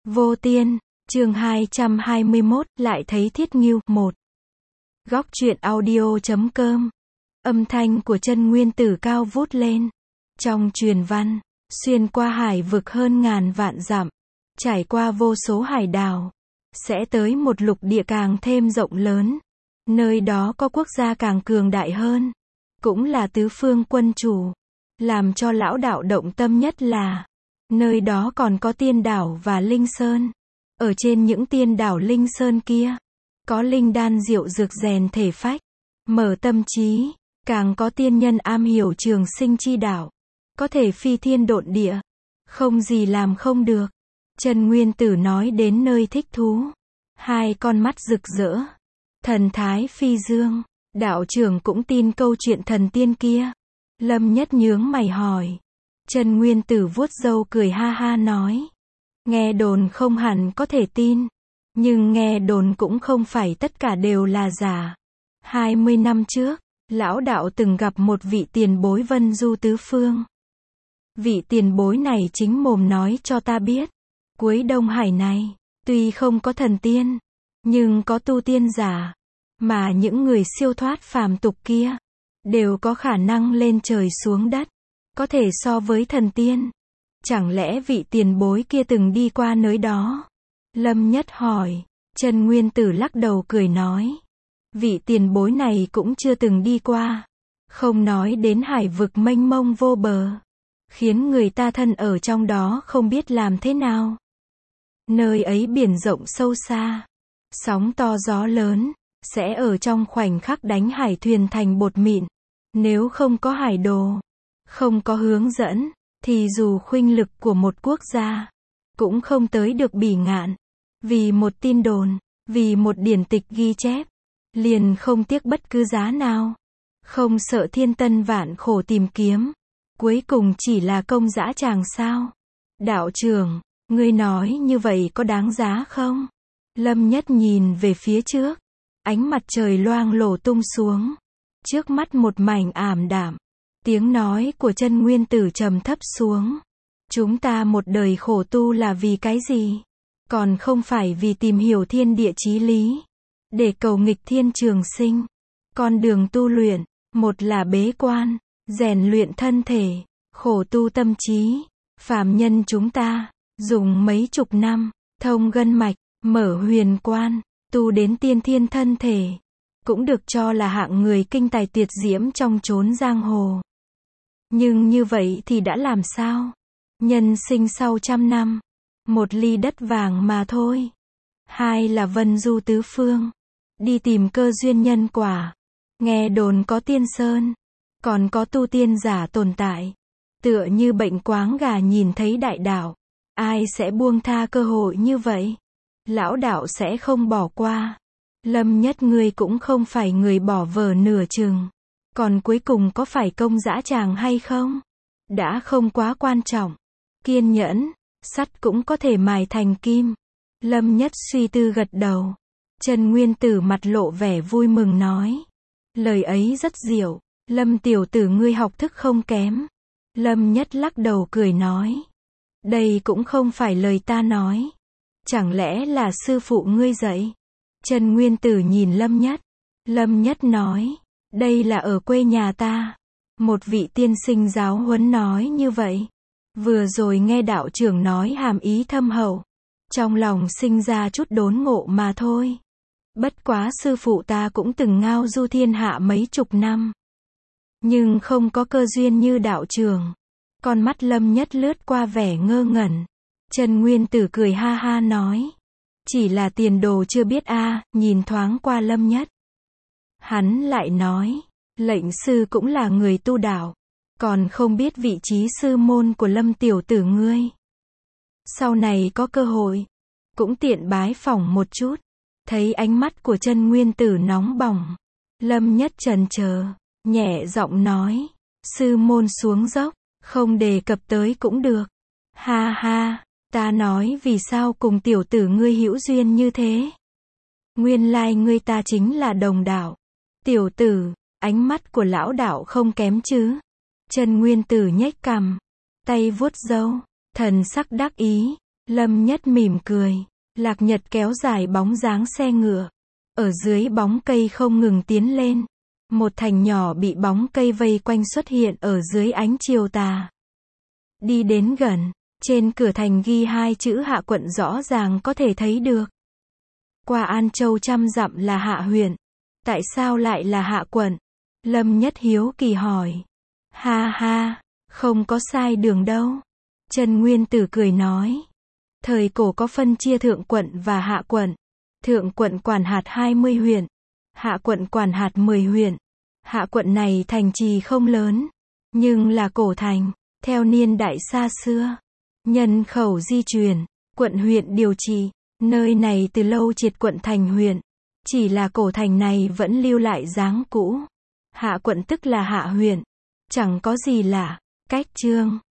Vô Tiên, chương 221, lại thấy Thiết Ngưu, 1. Góc truyện audio.com. Âm thanh của Chân Nguyên Tử cao vút lên. Trong truyền văn, xuyên qua hải vực hơn ngàn vạn dặm, trải qua vô số hải đảo, sẽ tới một lục địa càng thêm rộng lớn. Nơi đó có quốc gia càng cường đại hơn, cũng là tứ phương quân chủ. Làm cho lão đạo động tâm nhất là, nơi đó còn có tiên đảo và linh sơn. Ở trên những tiên đảo linh sơn kia, có linh đan diệu dược rèn thể phách, mở tâm trí, càng có tiên nhân am hiểu trường sinh chi đạo, có thể phi thiên độn địa, không gì làm không được. Chân Nguyên Tử nói đến nơi thích thú, hai con mắt rực rỡ, thần thái phi dương. Đạo trưởng cũng tin câu chuyện thần tiên kia. Lâm Nhất nhướng mày hỏi. Chân Nguyên Tử vuốt râu cười ha ha nói, nghe đồn không hẳn có thể tin, nhưng nghe đồn cũng không phải tất cả đều là giả. 20 năm trước, lão đạo từng gặp một vị tiền bối vân du tứ phương. Vị tiền bối này chính mồm nói cho ta biết, cuối Đông Hải này, tuy không có thần tiên, nhưng có tu tiên giả, mà những người siêu thoát phàm tục kia, đều có khả năng lên trời xuống đất, có thể so với thần tiên. Chẳng lẽ vị tiền bối kia từng đi qua nơi đó? Lâm Nhất hỏi. Chân Nguyên Tử lắc đầu cười nói, vị tiền bối này cũng chưa từng đi qua. Không nói đến hải vực mênh mông vô bờ, khiến người ta thân ở trong đó không biết làm thế nào. Nơi ấy biển rộng sâu xa, sóng to gió lớn, sẽ ở trong khoảnh khắc đánh hải thuyền thành bột mịn. Nếu không có hải đồ, không có hướng dẫn, thì dù khuynh lực của một quốc gia, cũng không tới được Bỉ Ngạn. Vì một tin đồn, vì một điển tịch ghi chép, liền không tiếc bất cứ giá nào, không sợ thiên tân vạn khổ tìm kiếm, cuối cùng chỉ là công dã tràng sao? Đạo trưởng, ngươi nói như vậy có đáng giá không? Lâm Nhất nhìn về phía trước, ánh mặt trời loang lổ tung xuống, trước mắt một mảnh ảm đạm. Tiếng nói của Chân Nguyên Tử trầm thấp xuống. Chúng ta một đời khổ tu là vì cái gì? Còn không phải vì tìm hiểu thiên địa chí lý, để cầu nghịch thiên trường sinh. Con đường tu luyện, một là bế quan, rèn luyện thân thể, khổ tu tâm trí. Phàm nhân chúng ta, dùng mấy chục năm, thông gân mạch, mở huyền quan, tu đến tiên thiên thân thể, cũng được cho là hạng người kinh tài tuyệt diễm trong chốn giang hồ. Nhưng như vậy thì đã làm sao? Nhân sinh sau 100 năm, một ly đất vàng mà thôi. Hai là vân du tứ phương, đi tìm cơ duyên nhân quả. Nghe đồn có tiên sơn, còn có tu tiên giả tồn tại. Tựa như bệnh quáng gà nhìn thấy đại đạo, ai sẽ buông tha cơ hội như vậy? Lão đạo sẽ không bỏ qua. Lâm Nhất ngươi cũng không phải người bỏ vở nửa chừng. Còn cuối cùng có phải công dã tràng hay không? Đã không quá quan trọng. Kiên nhẫn, sắt cũng có thể mài thành kim. Lâm Nhất suy tư gật đầu. Chân Nguyên Tử mặt lộ vẻ vui mừng nói, lời ấy rất diệu. Lâm tiểu tử ngươi học thức không kém. Lâm Nhất lắc đầu cười nói, đây cũng không phải lời ta nói. Chẳng lẽ là sư phụ ngươi dạy? Chân Nguyên Tử nhìn Lâm Nhất. Lâm Nhất nói, đây là ở quê nhà ta. Một vị tiên sinh giáo huấn nói như vậy. Vừa rồi nghe đạo trưởng nói hàm ý thâm hậu, trong lòng sinh ra chút đốn ngộ mà thôi. Bất quá sư phụ ta cũng từng ngao du thiên hạ mấy chục năm, nhưng không có cơ duyên như đạo trưởng. Con mắt Lâm Nhất lướt qua vẻ ngơ ngẩn. Chân Nguyên Tử cười ha ha nói, chỉ là tiền đồ chưa biết a. Nhìn thoáng qua Lâm Nhất, hắn lại nói, lệnh sư cũng là người tu đạo, còn không biết vị trí sư môn của Lâm tiểu tử ngươi. Sau này có cơ hội, cũng tiện bái phỏng một chút. Thấy ánh mắt của Chân Nguyên Tử nóng bỏng, Lâm Nhất chần chờ, nhẹ giọng nói, sư môn xuống dốc, không đề cập tới cũng được. Ha ha, ta nói vì sao cùng tiểu tử ngươi hữu duyên như thế? Nguyên lai ngươi ta chính là đồng đạo. Tiểu tử, ánh mắt của lão đạo không kém chứ? Chân Nguyên Tử nhếch cằm, tay vuốt râu, thần sắc đắc ý. Lâm Nhất mỉm cười. Lạc Nhật kéo dài bóng dáng xe ngựa. Ở dưới bóng cây không ngừng tiến lên. Một thành nhỏ bị bóng cây vây quanh xuất hiện ở dưới ánh chiều tà. Đi đến gần, trên cửa thành ghi 2 chữ Hạ quận rõ ràng có thể thấy được. Qua An Châu trăm dặm là Hạ huyện. Tại sao lại là Hạ quận? Lâm Nhất hiếu kỳ hỏi. Ha ha, không có sai đường đâu. Trần Nguyên Tử cười nói. Thời cổ có phân chia thượng quận và hạ quận. Thượng quận quản hạt 20 huyện. Hạ quận quản hạt 10 huyện. Hạ quận này thành trì không lớn, nhưng là cổ thành, theo niên đại xa xưa. Nhân khẩu di chuyển, quận huyện điều trị, nơi này từ lâu triệt quận thành huyện. Chỉ là cổ thành này vẫn lưu lại dáng cũ. Hạ quận tức là hạ huyện. Chẳng có gì lạ. Cách chương